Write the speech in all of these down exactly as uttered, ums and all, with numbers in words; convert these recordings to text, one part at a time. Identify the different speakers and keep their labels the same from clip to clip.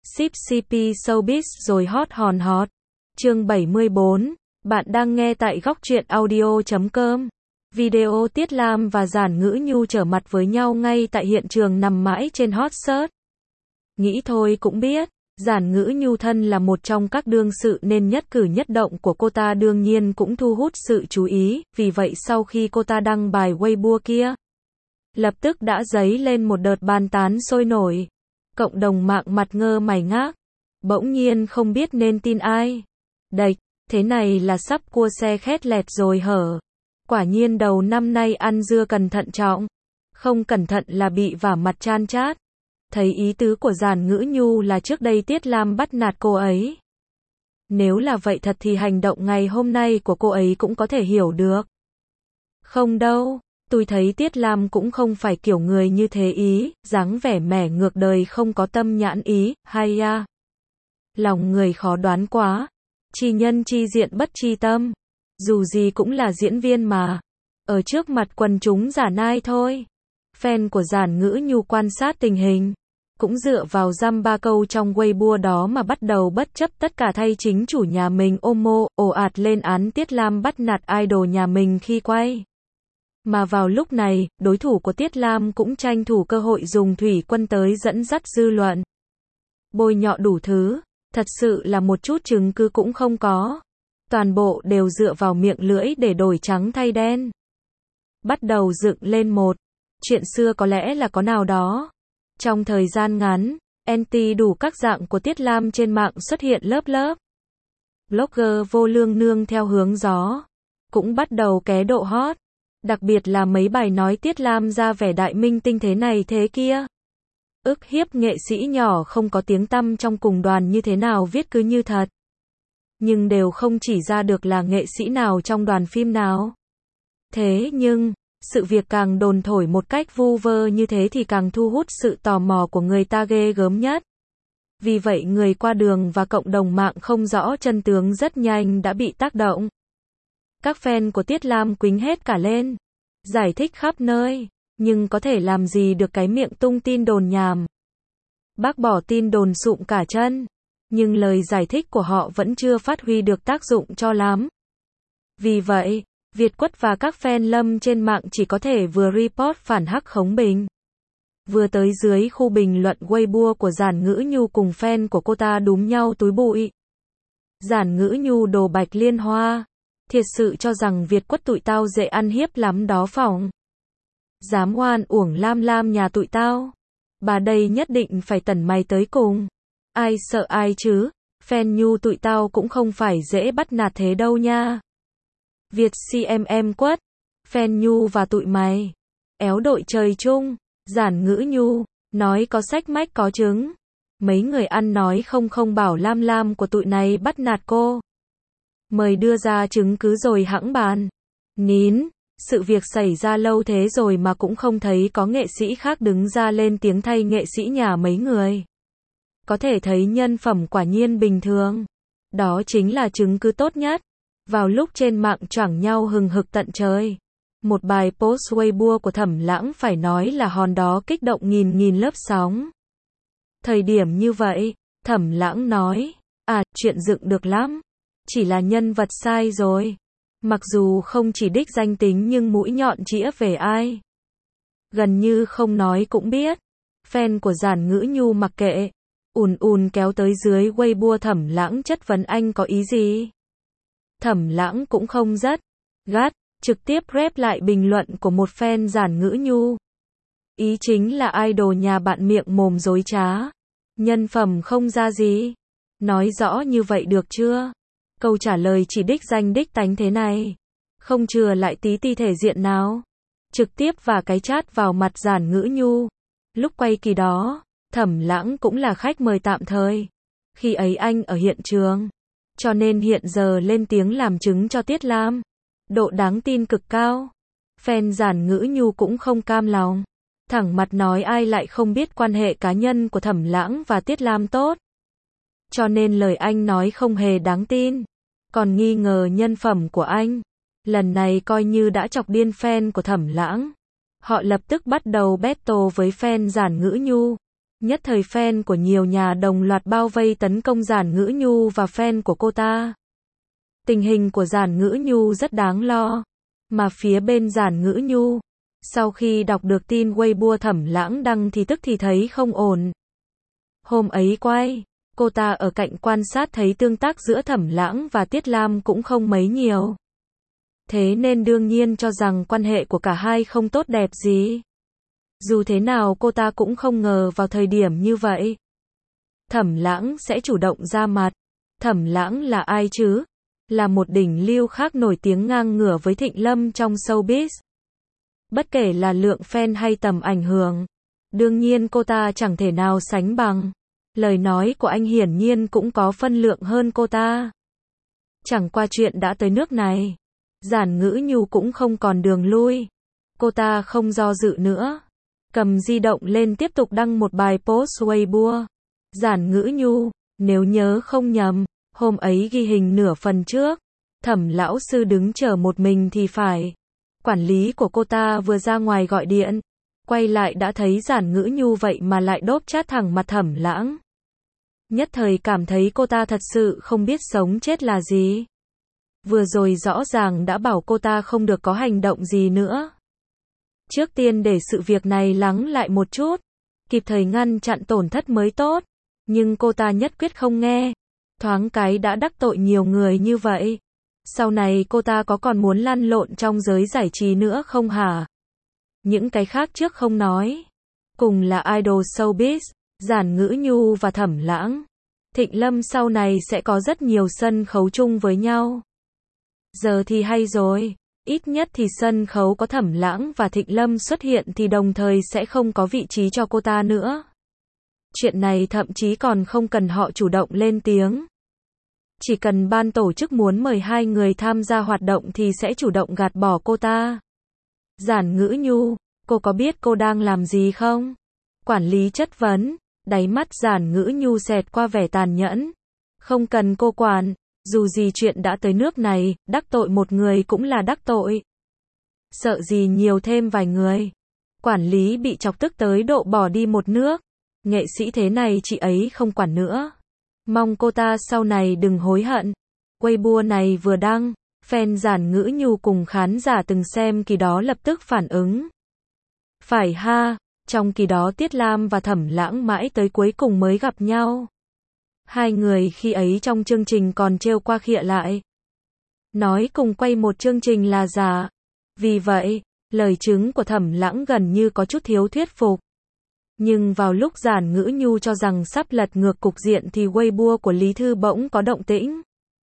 Speaker 1: Ship xê pê Showbiz rồi hot hòn hot. Chương bảy mươi bốn. Bạn đang nghe tại góc truyện audio chấm com. Video Tiết Lam và Giản Ngữ Nhu trở mặt với nhau ngay tại hiện trường nằm mãi trên hot search. Nghĩ thôi cũng biết, Giản Ngữ Nhu thân là một trong các đương sự nên nhất cử nhất động của cô ta đương nhiên cũng thu hút sự chú ý, vì vậy sau khi cô ta đăng bài Weibo kia, lập tức đã dấy lên một đợt bàn tán sôi nổi. Cộng đồng mạng mặt ngơ mày ngác, bỗng nhiên không biết nên tin ai. Đệch, thế này là sắp cua xe khét lẹt rồi hở. Quả nhiên đầu năm nay ăn dưa cần thận trọng, không cẩn thận là bị vả mặt chan chát. Thấy ý tứ của Giản Ngữ Nhu là trước đây Tiết Lam bắt nạt cô ấy. Nếu là vậy thật thì hành động ngày hôm nay của cô ấy cũng có thể hiểu được. Không đâu, tôi thấy Tiết Lam cũng không phải kiểu người như thế ý, dáng vẻ mẻ ngược đời không có tâm nhãn ý, hay à. Lòng người khó đoán quá, chi nhân chi diện bất chi tâm, dù gì cũng là diễn viên mà, ở trước mặt quần chúng giả nai thôi. Fan của Giản Ngữ Nhu quan sát tình hình, cũng dựa vào dăm ba câu trong Weibo đó mà bắt đầu bất chấp tất cả thay chính chủ nhà mình Omo, ồ ạt lên án Tiết Lam bắt nạt idol nhà mình khi quay. Mà vào lúc này, đối thủ của Tiết Lam cũng tranh thủ cơ hội dùng thủy quân tới dẫn dắt dư luận. Bôi nhọ đủ thứ, thật sự là một chút chứng cứ cũng không có. Toàn bộ đều dựa vào miệng lưỡi để đổi trắng thay đen. Bắt đầu dựng lên một chuyện xưa có lẽ là có nào đó. Trong thời gian ngắn, anti đủ các dạng của Tiết Lam trên mạng xuất hiện lớp lớp. Blogger vô lương nương theo hướng gió, cũng bắt đầu ké độ hot. Đặc biệt là mấy bài nói Tiết Lam ra vẻ đại minh tinh thế này thế kia. Ức hiếp nghệ sĩ nhỏ không có tiếng tăm trong cùng đoàn như thế nào viết cứ như thật. Nhưng đều không chỉ ra được là nghệ sĩ nào trong đoàn phim nào. Thế nhưng, sự việc càng đồn thổi một cách vu vơ như thế thì càng thu hút sự tò mò của người ta ghê gớm nhất. Vì vậy người qua đường và cộng đồng mạng không rõ chân tướng rất nhanh đã bị tác động. Các fan của Tiết Lam quýnh hết cả lên, giải thích khắp nơi, nhưng có thể làm gì được cái miệng tung tin đồn nhảm. Bác bỏ tin đồn sụm cả chân, nhưng lời giải thích của họ vẫn chưa phát huy được tác dụng cho lắm. Vì vậy, Việt Quất và các fan Lâm trên mạng chỉ có thể vừa report phản hắc khống bình, vừa tới dưới khu bình luận Weibo của Giản Ngữ Nhu cùng fan của cô ta đúm nhau túi bụi. Giản Ngữ Nhu đồ bạch liên hoa, thiệt sự cho rằng Việt Quất tụi tao dễ ăn hiếp lắm đó phỏng. Dám oan uổng Lam Lam nhà tụi tao. Bà đây nhất định phải tẩn mày tới cùng. Ai sợ ai chứ, fan Nhu tụi tao cũng không phải dễ bắt nạt thế đâu nha. Việt xê em em Quất, fan Nhu và tụi mày, éo đội trời chung. Giản Ngữ Nhu, nói có sách mách có chứng. Mấy người ăn nói không không bảo Lam Lam của tụi này bắt nạt cô. Mời đưa ra chứng cứ rồi hẵng bàn. Nín, sự việc xảy ra lâu thế rồi mà cũng không thấy có nghệ sĩ khác đứng ra lên tiếng thay nghệ sĩ nhà mấy người. Có thể thấy nhân phẩm quả nhiên bình thường. Đó chính là chứng cứ tốt nhất. Vào lúc trên mạng choảng nhau hừng hực tận trời, một bài post Weibo của Thẩm Lãng phải nói là hòn đó kích động nghìn nghìn lớp sóng. Thời điểm như vậy, Thẩm Lãng nói, à, chuyện dựng được lắm. Chỉ là nhân vật sai rồi. Mặc dù không chỉ đích danh tính nhưng mũi nhọn chĩa về ai. Gần như không nói cũng biết. Fan của Giản Ngữ Nhu mặc kệ, ùn ùn kéo tới dưới Weibo Thẩm Lãng chất vấn anh có ý gì. Thẩm Lãng cũng không rất gắt, trực tiếp rep lại bình luận của một fan Giản Ngữ Nhu. Ý chính là idol nhà bạn miệng mồm dối trá, nhân phẩm không ra gì. Nói rõ như vậy được chưa? Câu trả lời chỉ đích danh đích tánh thế này, không chừa lại tí ti thể diện nào. Trực tiếp và cái chát vào mặt Giản Ngữ Nhu. Lúc quay kỳ đó, Thẩm Lãng cũng là khách mời tạm thời. Khi ấy anh ở hiện trường, cho nên hiện giờ lên tiếng làm chứng cho Tiết Lam. Độ đáng tin cực cao. Fan Giản Ngữ Nhu cũng không cam lòng, thẳng mặt nói ai lại không biết quan hệ cá nhân của Thẩm Lãng và Tiết Lam tốt. Cho nên lời anh nói không hề đáng tin, còn nghi ngờ nhân phẩm của anh. Lần này coi như đã chọc điên fan của Thẩm Lãng. Họ lập tức bắt đầu battle với fan Giản Ngữ Nhu. Nhất thời fan của nhiều nhà đồng loạt bao vây tấn công Giản Ngữ Nhu và fan của cô ta. Tình hình của Giản Ngữ Nhu rất đáng lo. Mà phía bên Giản Ngữ Nhu, sau khi đọc được tin Weibo Thẩm Lãng đăng thì tức thì thấy không ổn. Hôm ấy quay, cô ta ở cạnh quan sát thấy tương tác giữa Thẩm Lãng và Tiết Lam cũng không mấy nhiều. Thế nên đương nhiên cho rằng quan hệ của cả hai không tốt đẹp gì. Dù thế nào cô ta cũng không ngờ vào thời điểm như vậy, Thẩm Lãng sẽ chủ động ra mặt. Thẩm Lãng là ai chứ? Là một đỉnh lưu khác nổi tiếng ngang ngửa với Thịnh Lâm trong showbiz. Bất kể là lượng fan hay tầm ảnh hưởng, đương nhiên cô ta chẳng thể nào sánh bằng. Lời nói của anh hiển nhiên cũng có phân lượng hơn cô ta. Chẳng qua chuyện đã tới nước này, Giản Ngữ Nhu cũng không còn đường lui. Cô ta không do dự nữa, cầm di động lên tiếp tục đăng một bài post Weibo. Giản Ngữ Nhu, nếu nhớ không nhầm, hôm ấy ghi hình nửa phần trước, Thẩm lão sư đứng chờ một mình thì phải. Quản lý của cô ta vừa ra ngoài gọi điện, quay lại đã thấy Giản Ngữ Nhu vậy mà lại đốp chát thẳng mặt Thẩm Lãng. Nhất thời cảm thấy cô ta thật sự không biết sống chết là gì. Vừa rồi rõ ràng đã bảo cô ta không được có hành động gì nữa. Trước tiên để sự việc này lắng lại một chút, kịp thời ngăn chặn tổn thất mới tốt. Nhưng cô ta nhất quyết không nghe. Thoáng cái đã đắc tội nhiều người như vậy. Sau này cô ta có còn muốn lăn lộn trong giới giải trí nữa không hả? Những cái khác trước không nói. Cùng là idol showbiz, Giản Ngữ Nhu và Thẩm Lãng, Thịnh Lâm sau này sẽ có rất nhiều sân khấu chung với nhau. Giờ thì hay rồi, ít nhất thì sân khấu có Thẩm Lãng và Thịnh Lâm xuất hiện thì đồng thời sẽ không có vị trí cho cô ta nữa. Chuyện này thậm chí còn không cần họ chủ động lên tiếng. Chỉ cần ban tổ chức muốn mời hai người tham gia hoạt động thì sẽ chủ động gạt bỏ cô ta. Giản Ngữ Nhu, cô có biết cô đang làm gì không? Quản lý chất vấn, đáy mắt Giản Ngữ Nhu xẹt qua vẻ tàn nhẫn. Không cần cô quản, dù gì chuyện đã tới nước này, đắc tội một người cũng là đắc tội. Sợ gì nhiều thêm vài người. Quản lý bị chọc tức tới độ bỏ đi một nước. Nghệ sĩ thế này chị ấy không quản nữa. Mong cô ta sau này đừng hối hận. Weibo này vừa đăng, fan Giản Ngữ Nhu cùng khán giả từng xem kỳ đó lập tức phản ứng. Phải ha, trong kỳ đó Tiết Lam và Thẩm Lãng mãi tới cuối cùng mới gặp nhau. Hai người khi ấy trong chương trình còn trêu qua khịa lại. Nói cùng quay một chương trình là giả. Vì vậy, lời chứng của Thẩm Lãng gần như có chút thiếu thuyết phục. Nhưng vào lúc Giản Ngữ Nhu cho rằng sắp lật ngược cục diện thì Weibo của Lý Thư bỗng có động tĩnh.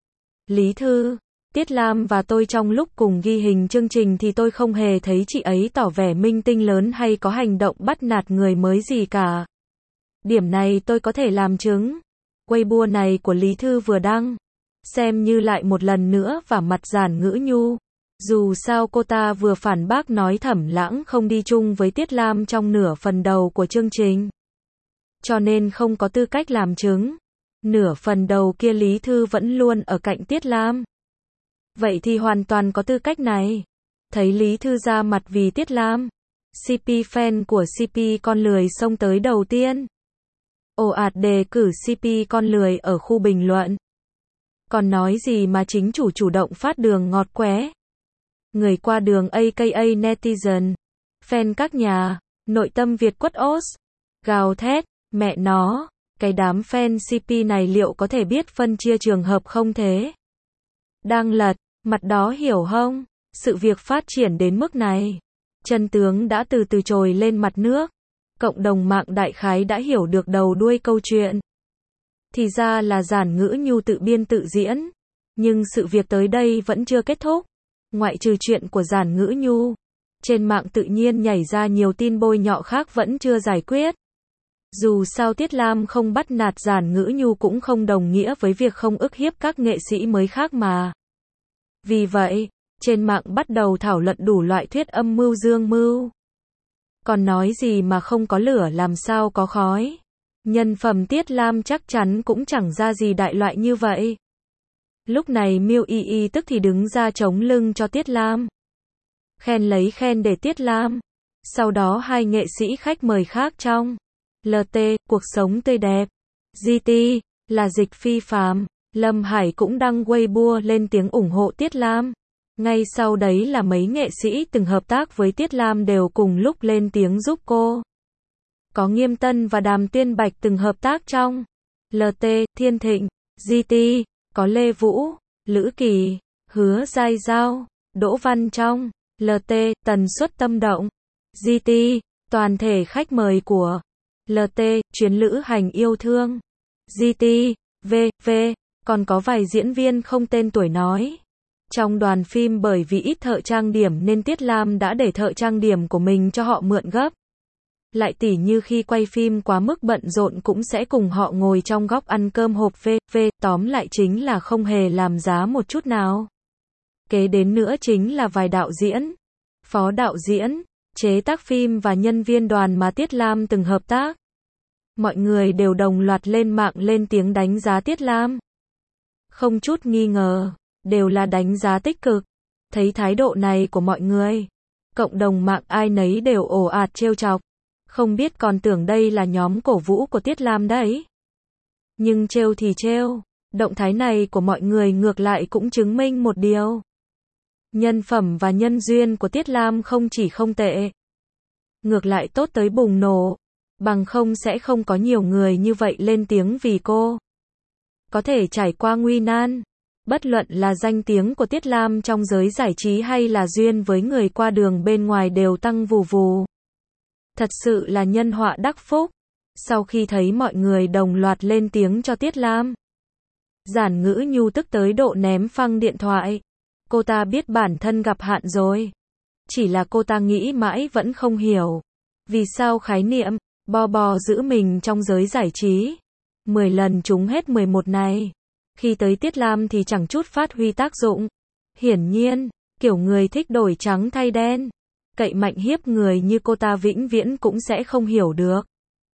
Speaker 1: Lý Thư, Tiết Lam và tôi trong lúc cùng ghi hình chương trình thì tôi không hề thấy chị ấy tỏ vẻ minh tinh lớn hay có hành động bắt nạt người mới gì cả. Điểm này tôi có thể làm chứng. Weibo này của Lý Thư vừa đăng, xem như lại một lần nữa vả mặt Giản Ngữ Nhu. Dù sao cô ta vừa phản bác nói Thẩm Lãng không đi chung với Tiết Lam trong nửa phần đầu của chương trình. Cho nên không có tư cách làm chứng. Nửa phần đầu kia Lý Thư vẫn luôn ở cạnh Tiết Lam. Vậy thì hoàn toàn có tư cách này. Thấy Lý Thư ra mặt vì Tiết Lam, xê pê fan của xê pê con lười xông tới đầu tiên. Ồ ạt đề cử xê pê con lười ở khu bình luận. Còn nói gì mà chính chủ chủ động phát đường ngọt qué. Người qua đường a ca a netizen, fan các nhà, nội tâm Việt quất ốt, gào thét, mẹ nó, cái đám fan xê pê này liệu có thể biết phân chia trường hợp không thế? Đang lật, mặt đó hiểu không? Sự việc phát triển đến mức này, chân tướng đã từ từ trồi lên mặt nước. Cộng đồng mạng đại khái đã hiểu được đầu đuôi câu chuyện. Thì ra là Giản Ngữ Nhu tự biên tự diễn. Nhưng sự việc tới đây vẫn chưa kết thúc. Ngoại trừ chuyện của Giản Ngữ Nhu, trên mạng tự nhiên nhảy ra nhiều tin bôi nhọ khác vẫn chưa giải quyết. Dù sao Tiết Lam không bắt nạt Giản Ngữ Nhu cũng không đồng nghĩa với việc không ức hiếp các nghệ sĩ mới khác mà. Vì vậy, trên mạng bắt đầu thảo luận đủ loại thuyết âm mưu dương mưu. Còn nói gì mà không có lửa làm sao có khói. Nhân phẩm Tiết Lam chắc chắn cũng chẳng ra gì đại loại như vậy. Lúc này Miu Y Y tức thì đứng ra chống lưng cho Tiết Lam. Khen lấy khen để Tiết Lam. Sau đó hai nghệ sĩ khách mời khác trong lờ tê, cuộc sống tươi đẹp. giê tê, là dịch phi phàm. Lâm Hải cũng đăng Weibo lên tiếng ủng hộ Tiết Lam. Ngay sau đấy là mấy nghệ sĩ từng hợp tác với Tiết Lam đều cùng lúc lên tiếng giúp cô. Có Nghiêm Tân và Đàm Tiên Bạch từng hợp tác trong lờ tê, Thiên Thịnh, giê tê, có Lê Vũ, Lữ Kỳ, Hứa Giai Giao, Đỗ Văn trong lờ tê, Tần Suất Tâm Động, giê tê, toàn thể khách mời của lờ tê, chuyến lữ hành yêu thương, giê tê, vê vê, còn có vài diễn viên không tên tuổi nói. Trong đoàn phim bởi vì ít thợ trang điểm nên Tiết Lam đã để thợ trang điểm của mình cho họ mượn gấp. Lại tỉ như khi quay phim quá mức bận rộn cũng sẽ cùng họ ngồi trong góc ăn cơm hộp vê vê, tóm lại chính là không hề làm giá một chút nào. Kế đến nữa chính là vài đạo diễn, phó đạo diễn, chế tác phim và nhân viên đoàn mà Tiết Lam từng hợp tác. Mọi người đều đồng loạt lên mạng lên tiếng đánh giá Tiết Lam. Không chút nghi ngờ, đều là đánh giá tích cực. Thấy thái độ này của mọi người, cộng đồng mạng ai nấy đều ồ ạt trêu chọc. Không biết còn tưởng đây là nhóm cổ vũ của Tiết Lam đấy. Nhưng trêu thì trêu, động thái này của mọi người ngược lại cũng chứng minh một điều. Nhân phẩm và nhân duyên của Tiết Lam không chỉ không tệ, ngược lại tốt tới bùng nổ, bằng không sẽ không có nhiều người như vậy lên tiếng vì cô. Có thể trải qua nguy nan, bất luận là danh tiếng của Tiết Lam trong giới giải trí hay là duyên với người qua đường bên ngoài đều tăng vù vù. Thật sự là nhân họa đắc phúc. Sau khi thấy mọi người đồng loạt lên tiếng cho Tiết Lam, Giản Ngữ Nhu tức tới độ ném phăng điện thoại. Cô ta biết bản thân gặp hạn rồi. Chỉ là cô ta nghĩ mãi vẫn không hiểu. Vì sao khái niệm bo bò giữ mình trong giới giải trí mười lần trúng hết mười một này, khi tới Tiết Lam thì chẳng chút phát huy tác dụng. Hiển nhiên, kiểu người thích đổi trắng thay đen, cậy mạnh hiếp người như cô ta vĩnh viễn cũng sẽ không hiểu được.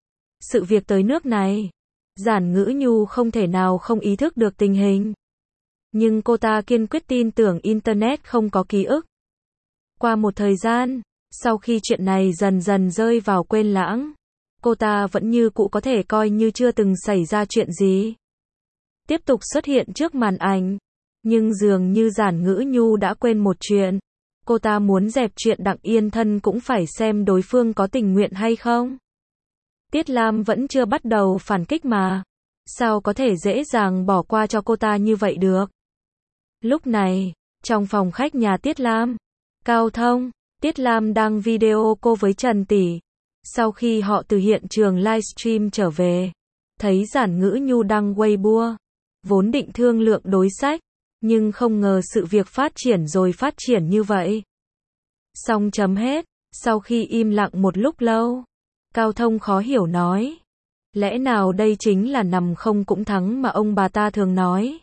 Speaker 1: Sự việc tới nước này, Giản Ngữ Nhu không thể nào không ý thức được tình hình. Nhưng cô ta kiên quyết tin tưởng Internet không có ký ức. Qua một thời gian, sau khi chuyện này dần dần rơi vào quên lãng, cô ta vẫn như cũ có thể coi như chưa từng xảy ra chuyện gì. Tiếp tục xuất hiện trước màn ảnh. Nhưng dường như Giản Ngữ Nhu đã quên một chuyện. Cô ta muốn dẹp chuyện Đặng Yên Thân cũng phải xem đối phương có tình nguyện hay không. Tiết Lam vẫn chưa bắt đầu phản kích mà. Sao có thể dễ dàng bỏ qua cho cô ta như vậy được. Lúc này, trong phòng khách nhà Tiết Lam, Cao Thông, Tiết Lam đang video call với Trần Tỷ. Sau khi họ từ hiện trường livestream trở về, thấy Giản Ngữ Nhu đăng Weibo, vốn định thương lượng đối sách, nhưng không ngờ sự việc phát triển rồi phát triển như vậy. Xong chấm hết, sau khi im lặng một lúc lâu, Cao Thông khó hiểu nói. Lẽ nào đây chính là nằm không cũng thắng mà ông bà ta thường nói.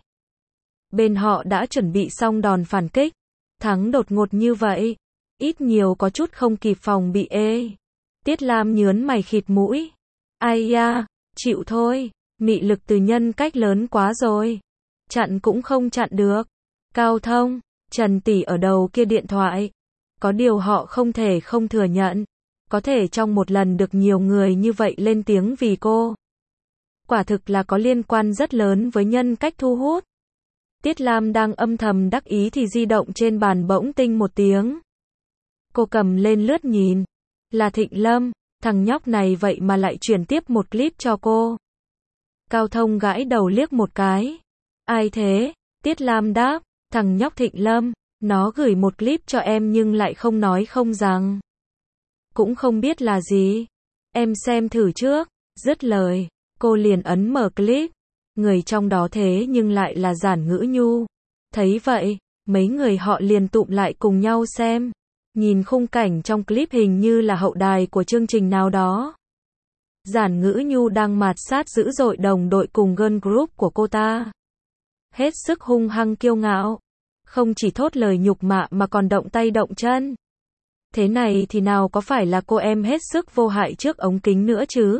Speaker 1: Bên họ đã chuẩn bị xong đòn phản kích, thắng đột ngột như vậy, ít nhiều có chút không kịp phòng bị ê. Tiết Lam nhớn mày khịt mũi. Ai da, chịu thôi, mị lực từ nhân cách lớn quá rồi. Chặn cũng không chặn được. Cao Thông, Trần Tỷ ở đầu kia điện thoại. Có điều họ không thể không thừa nhận. Có thể trong một lần được nhiều người như vậy lên tiếng vì cô. Quả thực là có liên quan rất lớn với nhân cách thu hút. Tiết Lam đang âm thầm đắc ý thì di động trên bàn bỗng tinh một tiếng. Cô cầm lên lướt nhìn. Là Thịnh Lâm, thằng nhóc này vậy mà lại chuyển tiếp một clip cho cô. Cao Thông gãi đầu liếc một cái. Ai thế? Tiết Lam đáp, thằng nhóc Thịnh Lâm, nó gửi một clip cho em nhưng lại không nói không rằng. Cũng không biết là gì. Em xem thử trước. Dứt lời, cô liền ấn mở clip. Người trong đó thế nhưng lại là Giản Ngữ Nhu. Thấy vậy, mấy người họ liền tụm lại cùng nhau xem. Nhìn khung cảnh trong clip hình như là hậu đài của chương trình nào đó. Giản Ngữ Nhu đang mạt sát dữ dội đồng đội cùng girl group của cô ta. Hết sức hung hăng kiêu ngạo. Không chỉ thốt lời nhục mạ mà còn động tay động chân. Thế này thì nào có phải là cô em hết sức vô hại trước ống kính nữa chứ?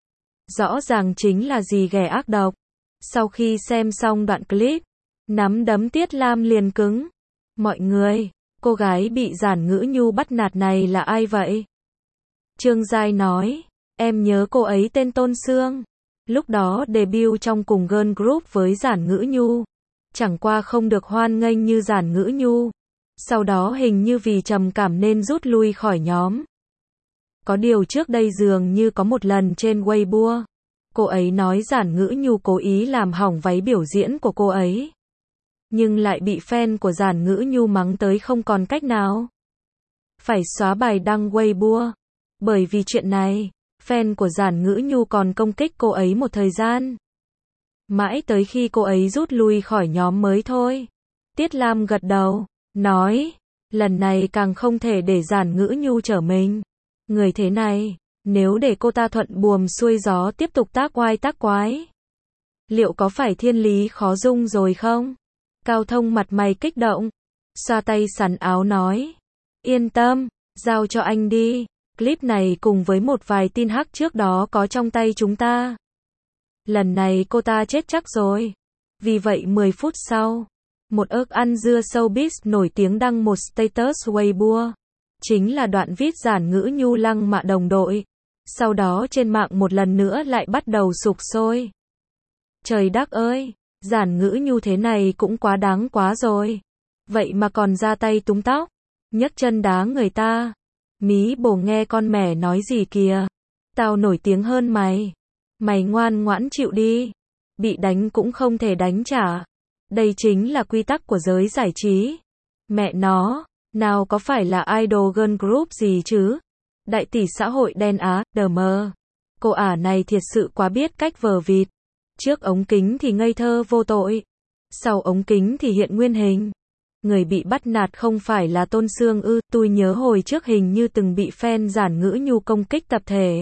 Speaker 1: Rõ ràng chính là gì ghẻ ác độc. Sau khi xem xong đoạn clip, nắm đấm Tiết Lam liền cứng. Mọi người, cô gái bị Giản Ngữ Nhu bắt nạt này là ai vậy? Trương Giai nói, Em nhớ cô ấy tên Tôn Sương. Lúc đó debut trong cùng girl group với Giản Ngữ Nhu. Chẳng qua không được hoan nghênh như Giản Ngữ Nhu. Sau đó hình như vì trầm cảm nên rút lui khỏi nhóm. Có điều trước đây dường như có một lần trên Weibo, cô ấy nói Giản Ngữ Nhu cố ý làm hỏng váy biểu diễn của cô ấy. Nhưng lại bị fan của Giản Ngữ Nhu mắng tới không còn cách nào. Phải xóa bài đăng Weibo. Bởi vì chuyện này, fan của Giản Ngữ Nhu còn công kích cô ấy một thời gian. Mãi tới khi cô ấy rút lui khỏi nhóm mới thôi. Tiết Lam gật đầu, nói, lần này càng không thể để Giản Ngữ Nhu trở mình. Người thế này, nếu để cô ta thuận buồm xuôi gió tiếp tục tác oai tác quái, liệu có phải thiên lý khó dung rồi không? Cao Thông mặt mày kích động, xoa tay sắn áo nói, yên tâm, giao cho anh đi. Clip này cùng với một vài tin hắc trước đó có trong tay chúng ta. Lần này cô ta chết chắc rồi. Vì vậy mười phút sau, một ức ăn dưa showbiz nổi tiếng đăng một status Weibo. Chính là đoạn viết Giản Ngữ Nhu lăng mạ đồng đội. Sau đó trên mạng một lần nữa lại bắt đầu sục sôi. Trời đất ơi, Giản Ngữ Nhu thế này cũng quá đáng quá rồi. Vậy mà còn ra tay túm tóc, nhấc chân đá người ta. Mí bồ nghe con mẹ nói gì kìa. Tao nổi tiếng hơn mày. Mày ngoan ngoãn chịu đi. Bị đánh cũng không thể đánh trả. Đây chính là quy tắc của giới giải trí. Mẹ nó, nào có phải là idol girl group gì chứ. Đại tỷ xã hội đen á, đờ mờ. Cô ả này thiệt sự quá biết cách vờ vịt. Trước ống kính thì ngây thơ vô tội. Sau ống kính thì hiện nguyên hình. Người bị bắt nạt không phải là Tôn Sương ư, tôi nhớ hồi trước hình như từng bị fan Giản Ngữ Nhu công kích tập thể.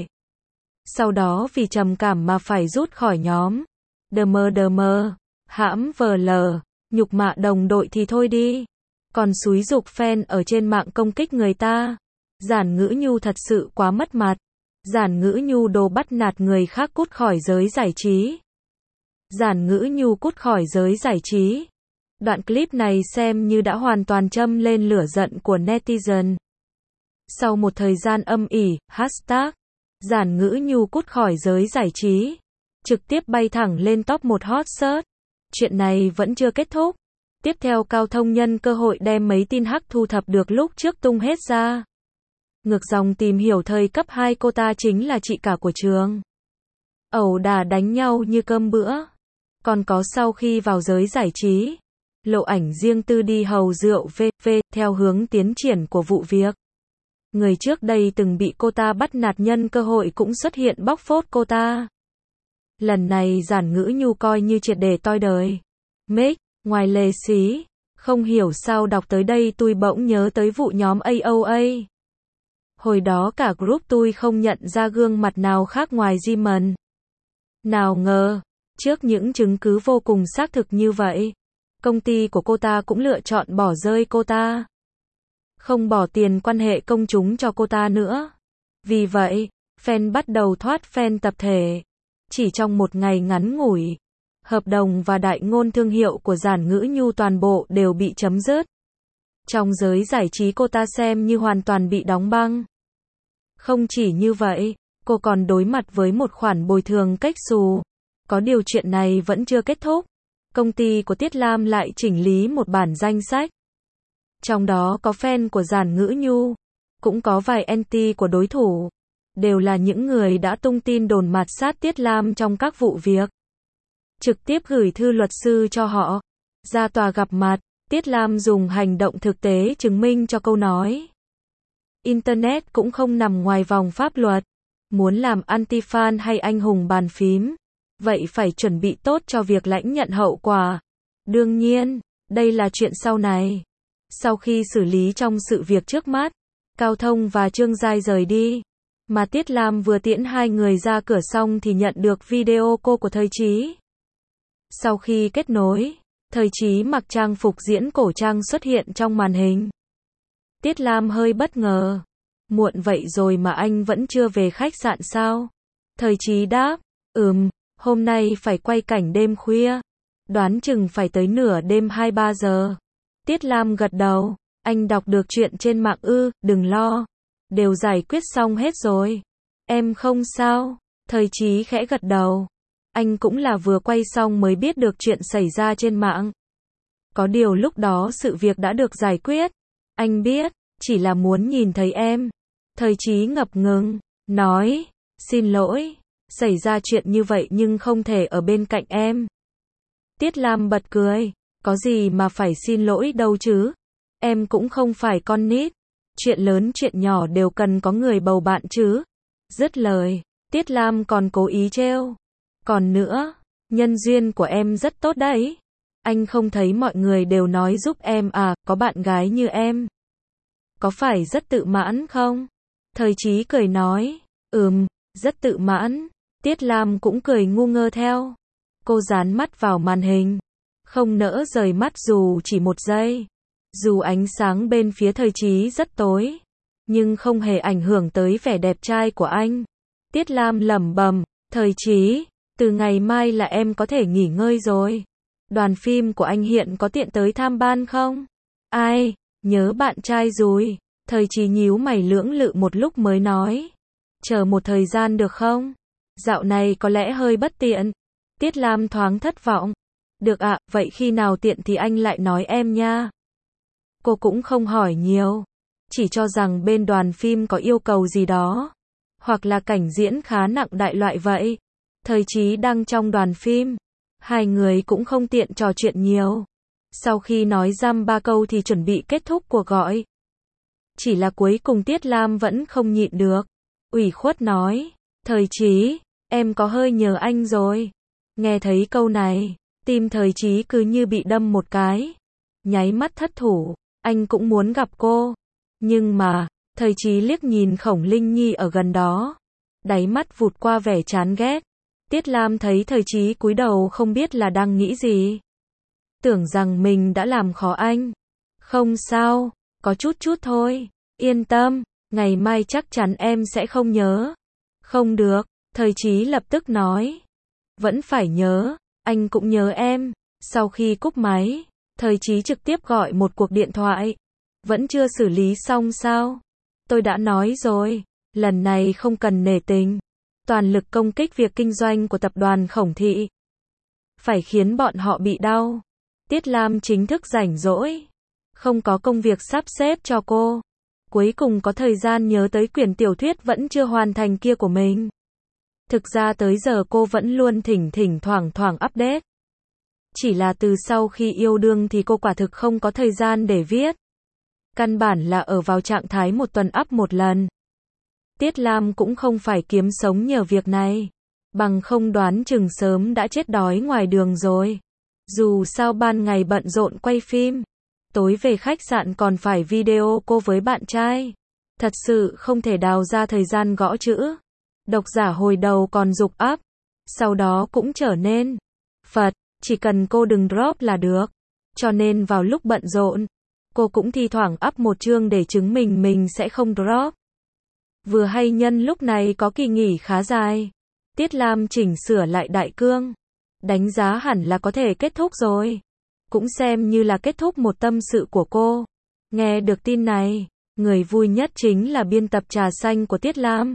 Speaker 1: Sau đó vì trầm cảm mà phải rút khỏi nhóm. Đờ mờ đờ mờ, hãm vờ lờ, nhục mạ đồng đội thì thôi đi. Còn xúi giục fan ở trên mạng công kích người ta. Giản Ngữ Nhu thật sự quá mất mặt. Giản Ngữ Nhu đồ bắt nạt người khác cút khỏi giới giải trí. Giản Ngữ Nhu cút khỏi giới giải trí. Đoạn clip này xem như đã hoàn toàn châm lên lửa giận của netizen. Sau một thời gian âm ỉ, hashtag Giản Ngữ Nhu cút khỏi giới giải trí trực tiếp bay thẳng lên top một hot search. Chuyện này vẫn chưa kết thúc. Tiếp theo Cao Thông nhân cơ hội đem mấy tin hắc thu thập được lúc trước tung hết ra. Ngược dòng tìm hiểu thời cấp hai cô ta chính là chị cả của trường. Ẩu đả đánh nhau như cơm bữa. Còn có sau khi vào giới giải trí, lộ ảnh riêng tư đi hầu rượu vê vê theo hướng tiến triển của vụ việc. Người trước đây từng bị cô ta bắt nạt nhân cơ hội cũng xuất hiện bóc phốt cô ta. Lần này Giản Ngữ Nhu coi như triệt để toi đời. Mic, ngoài lề xí, không hiểu sao đọc tới đây tôi bỗng nhớ tới vụ nhóm a o a. Hồi đó cả group tôi không nhận ra gương mặt nào khác ngoài Jimin. Nào ngờ, trước những chứng cứ vô cùng xác thực như vậy, công ty của cô ta cũng lựa chọn bỏ rơi cô ta. Không bỏ tiền quan hệ công chúng cho cô ta nữa. Vì vậy, fan bắt đầu thoát fan tập thể. Chỉ trong một ngày ngắn ngủi, hợp đồng và đại ngôn thương hiệu của Giản Ngữ Nhu toàn bộ đều bị chấm dứt. Trong giới giải trí cô ta xem như hoàn toàn bị đóng băng. Không chỉ như vậy, cô còn đối mặt với một khoản bồi thường cách xù. Có điều chuyện này vẫn chưa kết thúc. Công ty của Tiết Lam lại chỉnh lý một bản danh sách. Trong đó có fan của Giản Ngữ Nhu, cũng có vài anti của đối thủ. Đều là những người đã tung tin đồn mạt sát Tiết Lam trong các vụ việc. Trực tiếp gửi thư luật sư cho họ. Ra tòa gặp mặt, Tiết Lam dùng hành động thực tế chứng minh cho câu nói. Internet cũng không nằm ngoài vòng pháp luật. Muốn làm anti-fan hay anh hùng bàn phím, vậy phải chuẩn bị tốt cho việc lãnh nhận hậu quả. Đương nhiên, đây là chuyện sau này. Sau khi xử lý trong sự việc trước mắt, Cao Thông và Trương Giai rời đi. Mà Tiết Lam vừa tiễn hai người ra cửa xong thì nhận được video call của Thời Chí. Sau khi kết nối, Thời Chí mặc trang phục diễn cổ trang xuất hiện trong màn hình. Tiết Lam hơi bất ngờ. Muộn vậy rồi mà anh vẫn chưa về khách sạn sao? Thời Chí đáp, ừm, hôm nay phải quay cảnh đêm khuya. Đoán chừng phải tới nửa đêm hai ba giờ. Tiết Lam gật đầu, anh đọc được chuyện trên mạng ư, đừng lo. Đều giải quyết xong hết rồi. Em không sao. Thời Chí khẽ gật đầu. Anh cũng là vừa quay xong mới biết được chuyện xảy ra trên mạng. Có điều lúc đó sự việc đã được giải quyết. Anh biết, chỉ là muốn nhìn thấy em. Thời Chí ngập ngừng, nói, xin lỗi, xảy ra chuyện như vậy nhưng không thể ở bên cạnh em. Tiết Lam bật cười, có gì mà phải xin lỗi đâu chứ. Em cũng không phải con nít. Chuyện lớn chuyện nhỏ đều cần có người bầu bạn chứ. Dứt lời, Tiết Lam còn cố ý trêu. Còn nữa, nhân duyên của em rất tốt đấy. Anh không thấy mọi người đều nói giúp em à, có bạn gái như em. Có phải rất tự mãn không? Thời Chí cười nói, ừm, rất tự mãn. Tiết Lam cũng cười ngu ngơ theo. Cô dán mắt vào màn hình, không nỡ rời mắt dù chỉ một giây. Dù ánh sáng bên phía Thời Chí rất tối, nhưng không hề ảnh hưởng tới vẻ đẹp trai của anh. Tiết Lam lẩm bẩm, Thời Chí, từ ngày mai là em có thể nghỉ ngơi rồi. Đoàn phim của anh hiện có tiện tới tham ban không? Ai, nhớ bạn trai rồi. Thời Chí nhíu mày lưỡng lự một lúc mới nói. Chờ một thời gian được không? Dạo này có lẽ hơi bất tiện. Tiết Lam thoáng thất vọng. Được ạ, vậy khi nào tiện thì anh lại nói em nha. Cô cũng không hỏi nhiều. Chỉ cho rằng bên đoàn phim có yêu cầu gì đó. Hoặc là cảnh diễn khá nặng đại loại vậy. Thời Chí đang trong đoàn phim. Hai người cũng không tiện trò chuyện nhiều. Sau khi nói dăm ba câu thì chuẩn bị kết thúc cuộc gọi. Chỉ là cuối cùng Tiết Lam vẫn không nhịn được. Ủy khuất nói, Thời Chí, em có hơi nhớ anh rồi. Nghe thấy câu này, tim Thời Chí cứ như bị đâm một cái. Nháy mắt thất thủ, anh cũng muốn gặp cô. Nhưng mà, Thời Chí liếc nhìn Khổng Linh Nhi ở gần đó. Đáy mắt vụt qua vẻ chán ghét. Tiết Lam thấy Thời Chí cúi đầu không biết là đang nghĩ gì. Tưởng rằng mình đã làm khó anh. Không sao, có chút chút thôi. Yên tâm, ngày mai chắc chắn em sẽ không nhớ. Không được, Thời Chí lập tức nói. Vẫn phải nhớ, anh cũng nhớ em. Sau khi cúp máy, Thời Chí trực tiếp gọi một cuộc điện thoại. Vẫn chưa xử lý xong sao? Tôi đã nói rồi, lần này không cần nể tình. Toàn lực công kích việc kinh doanh của tập đoàn Khổng Thị. Phải khiến bọn họ bị đau. Tiết Lam chính thức rảnh rỗi. Không có công việc sắp xếp cho cô. Cuối cùng có thời gian nhớ tới quyển tiểu thuyết vẫn chưa hoàn thành kia của mình. Thực ra tới giờ cô vẫn luôn thỉnh thỉnh thoảng thoảng update. Chỉ là từ sau khi yêu đương thì cô quả thực không có thời gian để viết. Căn bản là ở vào trạng thái một tuần up một lần. Tiết Lam cũng không phải kiếm sống nhờ việc này. Bằng không đoán chừng sớm đã chết đói ngoài đường rồi. Dù sao ban ngày bận rộn quay phim. Tối về khách sạn còn phải video cô với bạn trai. Thật sự không thể đào ra thời gian gõ chữ. Độc giả hồi đầu còn giục up. Sau đó cũng trở nên Phật, chỉ cần cô đừng drop là được. Cho nên vào lúc bận rộn, cô cũng thi thoảng up một chương để chứng minh mình sẽ không drop. Vừa hay nhân lúc này có kỳ nghỉ khá dài. Tiết Lam chỉnh sửa lại đại cương. Đánh giá hẳn là có thể kết thúc rồi. Cũng xem như là kết thúc một tâm sự của cô. Nghe được tin này, người vui nhất chính là biên tập Trà Xanh của Tiết Lam.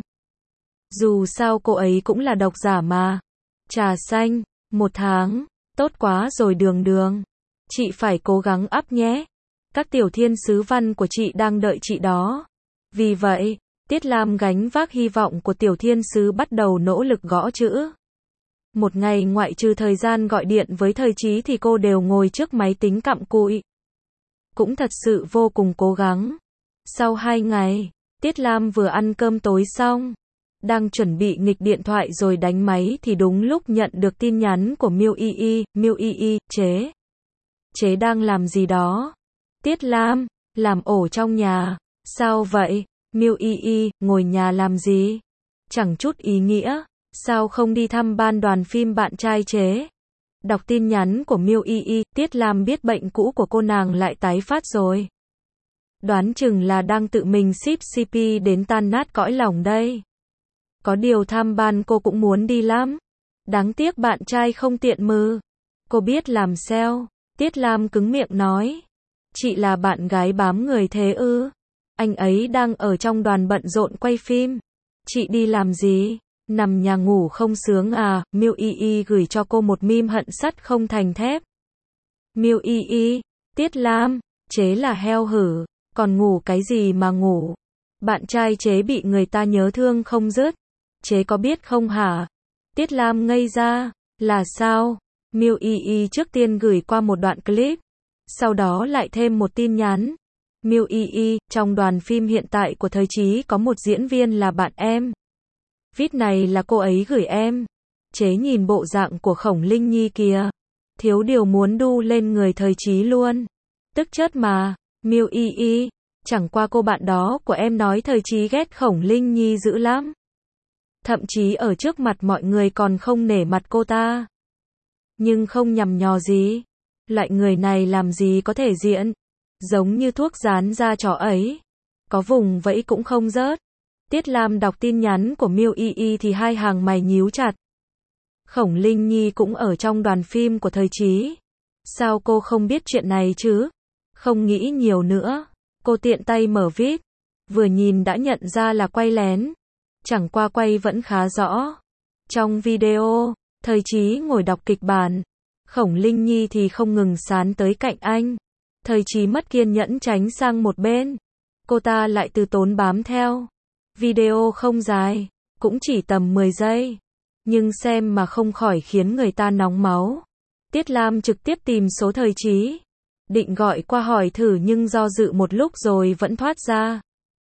Speaker 1: Dù sao cô ấy cũng là độc giả mà. Trà Xanh, một tháng, tốt quá rồi Đường Đường. Chị phải cố gắng up nhé. Các tiểu thiên sứ văn của chị đang đợi chị đó. Vì vậy, Tiết Lam gánh vác hy vọng của tiểu thiên sứ bắt đầu nỗ lực gõ chữ. Một ngày ngoại trừ thời gian gọi điện với Thời Chí thì cô đều ngồi trước máy tính cặm cụi. Cũng thật sự vô cùng cố gắng. Sau hai ngày, Tiết Lam vừa ăn cơm tối xong. Đang chuẩn bị nghịch điện thoại rồi đánh máy thì đúng lúc nhận được tin nhắn của Miêu Y Y. Miêu Y Y, chế. Chế đang làm gì đó? Tiết Lam, làm ổ trong nhà. Sao vậy? Miêu Y Y, ngồi nhà làm gì? Chẳng chút ý nghĩa. Sao không đi thăm ban đoàn phim bạn trai chế? Đọc tin nhắn của Miêu Y Y, Tiết Lam biết bệnh cũ của cô nàng lại tái phát rồi. Đoán chừng là đang tự mình ship xê pê đến tan nát cõi lòng đây. Có điều thăm ban cô cũng muốn đi lắm. Đáng tiếc bạn trai không tiện mừ. Cô biết làm sao? Tiết Lam cứng miệng nói. Chị là bạn gái bám người thế ư? Anh ấy đang ở trong đoàn bận rộn quay phim. Chị đi làm gì? Nằm nhà ngủ không sướng à? Miu Y Y gửi cho cô một meme hận sắt không thành thép. Miu Y Y, Tiết Lam, chế là heo hử, còn ngủ cái gì mà ngủ? Bạn trai chế bị người ta nhớ thương không dứt. Chế có biết không hả? Tiết Lam ngây ra, là sao? Miu Y Y trước tiên gửi qua một đoạn clip, sau đó lại thêm một tin nhắn. Miu Y Y, trong đoàn phim hiện tại của Thời Chí có một diễn viên là bạn em. Vít này là cô ấy gửi em. Chế nhìn bộ dạng của Khổng Linh Nhi kìa. Thiếu điều muốn đu lên người Thời Chí luôn. Tức chết mà. Miu Y Y, chẳng qua cô bạn đó của em nói Thời Chí ghét Khổng Linh Nhi dữ lắm. Thậm chí ở trước mặt mọi người còn không nể mặt cô ta. Nhưng không nhằm nhò gì. Loại người này làm gì có thể diện. Giống như thuốc dán da chó ấy. Có vùng vẫy cũng không rớt. Tiết Lam đọc tin nhắn của Miu Y Y thì hai hàng mày nhíu chặt. Khổng Linh Nhi cũng ở trong đoàn phim của Thời Chí. Sao cô không biết chuyện này chứ? Không nghĩ nhiều nữa. Cô tiện tay mở viết. Vừa nhìn đã nhận ra là quay lén. Chẳng qua quay vẫn khá rõ. Trong video, Thời Chí ngồi đọc kịch bản. Khổng Linh Nhi thì không ngừng sán tới cạnh anh. Thời Chí mất kiên nhẫn tránh sang một bên. Cô ta lại từ tốn bám theo. Video không dài, cũng chỉ tầm mười giây. Nhưng xem mà không khỏi khiến người ta nóng máu. Tiết Lam trực tiếp tìm số Thời Chí. Định gọi qua hỏi thử nhưng do dự một lúc rồi vẫn thoát ra.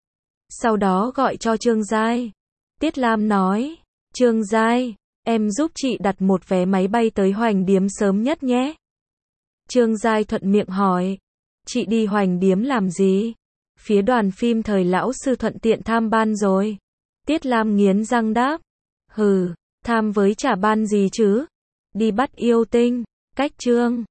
Speaker 1: Sau đó gọi cho Trương Giai. Tiết Lam nói, Trương Giai, em giúp chị đặt một vé máy bay tới Hoành Điếm sớm nhất nhé. Trương Giai thuận miệng hỏi, chị đi Hoành Điếm làm gì? Phía đoàn phim Thời lão sư thuận tiện tham ban rồi. Tiết Lam nghiến răng đáp, hừ, tham với chả ban gì chứ? Đi bắt yêu tinh, cách Trương